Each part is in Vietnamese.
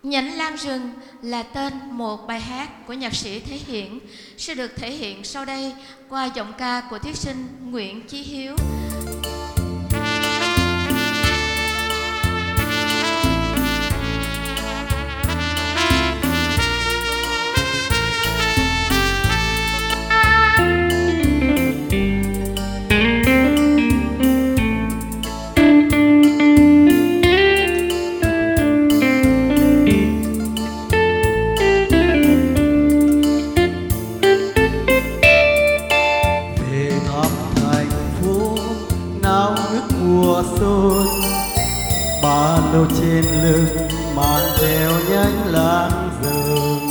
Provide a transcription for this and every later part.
Nhánh Lan Rừng là tên một bài hát của nhạc sĩ Thế Hiển sẽ được thể hiện sau đây qua giọng ca của thí sinh Nguyễn Chí Hiếu. Mùa xuân ba lô trên lưng mang theo nhánh lan rừng,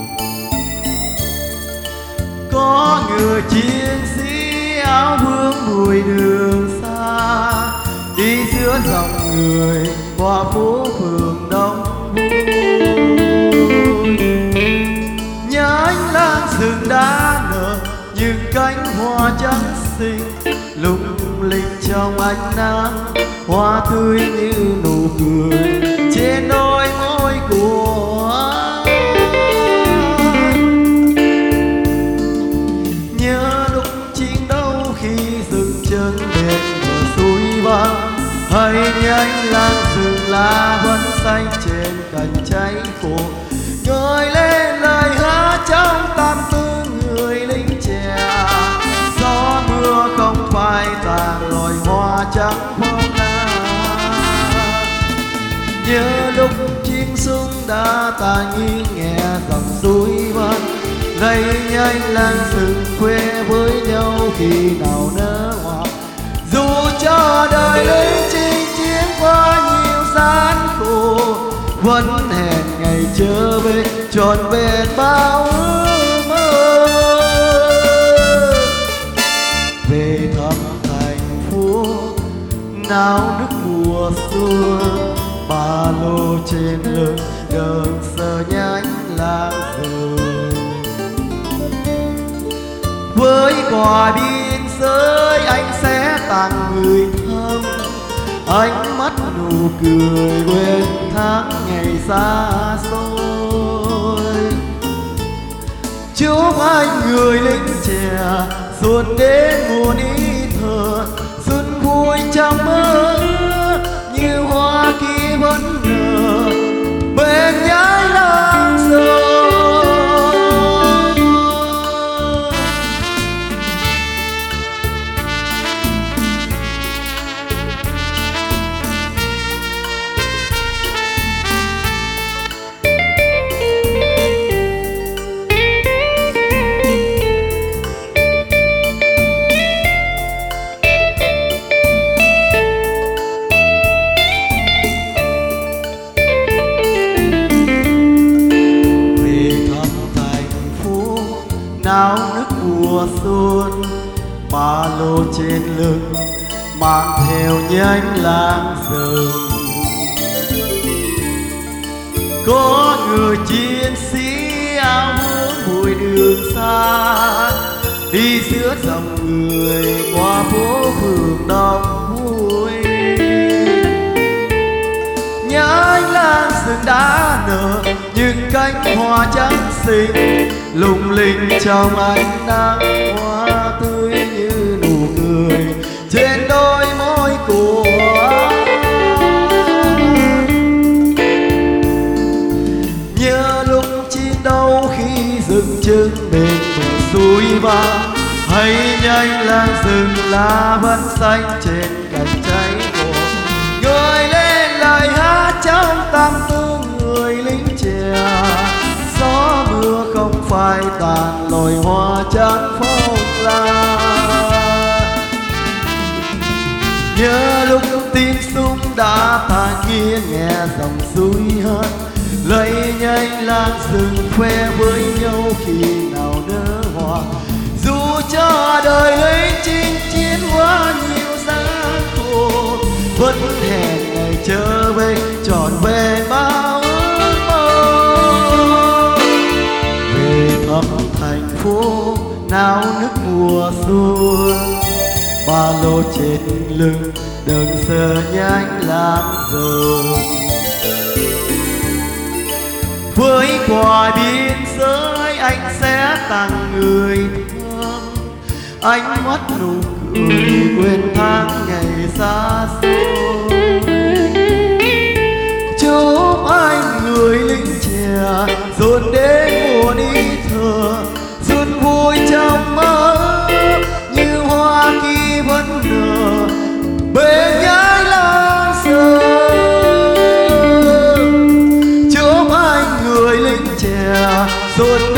có người chiến sĩ áo vương mùi đường xa đi giữa dòng người qua phố phường đông vui. Nhánh lan rừng đã nở những cánh hoa trắng xinh lung linh trong ánh nắng, hoa tươi như nụ cười trên đôi môi của anh. Nhớ lúc chiến đấu khi dừng chân bên bờ suối vắng, hay nhánh lan rừng lá vẫn xanh trên cành cháy khô, ngời lên lời hát trong tâm tư người lính trẻ. Gió mưa không phai tàn loài hoa trắng phong la. Nhớ lúc chiến súng đã tàn nghiêng nghe dòng suối vắt, lấy nhánh lan rừng khoe với nhau khi nào nở hoa. Dù cho đời lính chinh chiến qua nhiều gian khổ, vẫn hẹn ngày trở về trọn vẹn bao ước mơ. Về thăm thành phố náo nức mùa xuân, ba lô trên lưng đơn sơ nhánh lan rừng. Với quà biên giới anh sẽ tặng người thân ánh mắt nụ cười quên tháng ngày xa xôi. Chúc anh người lính trẻ xuân đến muôn ý thơ, xuân vui trong mơ như hoa kia vẫn nở bên nhánh lan rừng. Náo nức mùa xuân, ba lô trên lưng mang theo nhánh lan rừng, có người chiến sĩ áo vương mùi đường xa đi giữa dòng người qua phố phường đông vui. Nhánh lan rừng đã nở những cánh hoa trắng xinh lung linh trong ánh nắng, hoa tươi như nụ cười trên đôi môi của anh. Nhớ lúc chiến đấu khi dừng chân bên bờ suối vắng, hay nhánh lan rừng lá vẫn xanh trên cành cháy khô, ngời lên lời hát trong tâm tư người lính trẻ. Gió mưa không phai tàn loài hoa trắng phong la. Nhớ lúc tiếng súng đã tàn nghiêng nghe dòng suối hát, lấy nhánh lan rừng khoe với nhau khi nào nở hoa. Dù cho đời lính chinh chiến qua nhiều gian khổ, vẫn hẹn ngày trở về trọn vẹn bao ước mơ. Về thăm thành phố náo nức mùa xuân, ba lô trên lưng đừng sờ nhánh lan rừng, với quà biên giới anh sẽ tặng người thương. Ánh mắt nụ cười quên tháng ngày xa xôi. Chúc anh người lính trẻ dồn đến mùa đi thừa, xuân vui trong mơ như hoa khi vẫn nở bên nhái lang sương. Chúc anh người lính trẻ dồn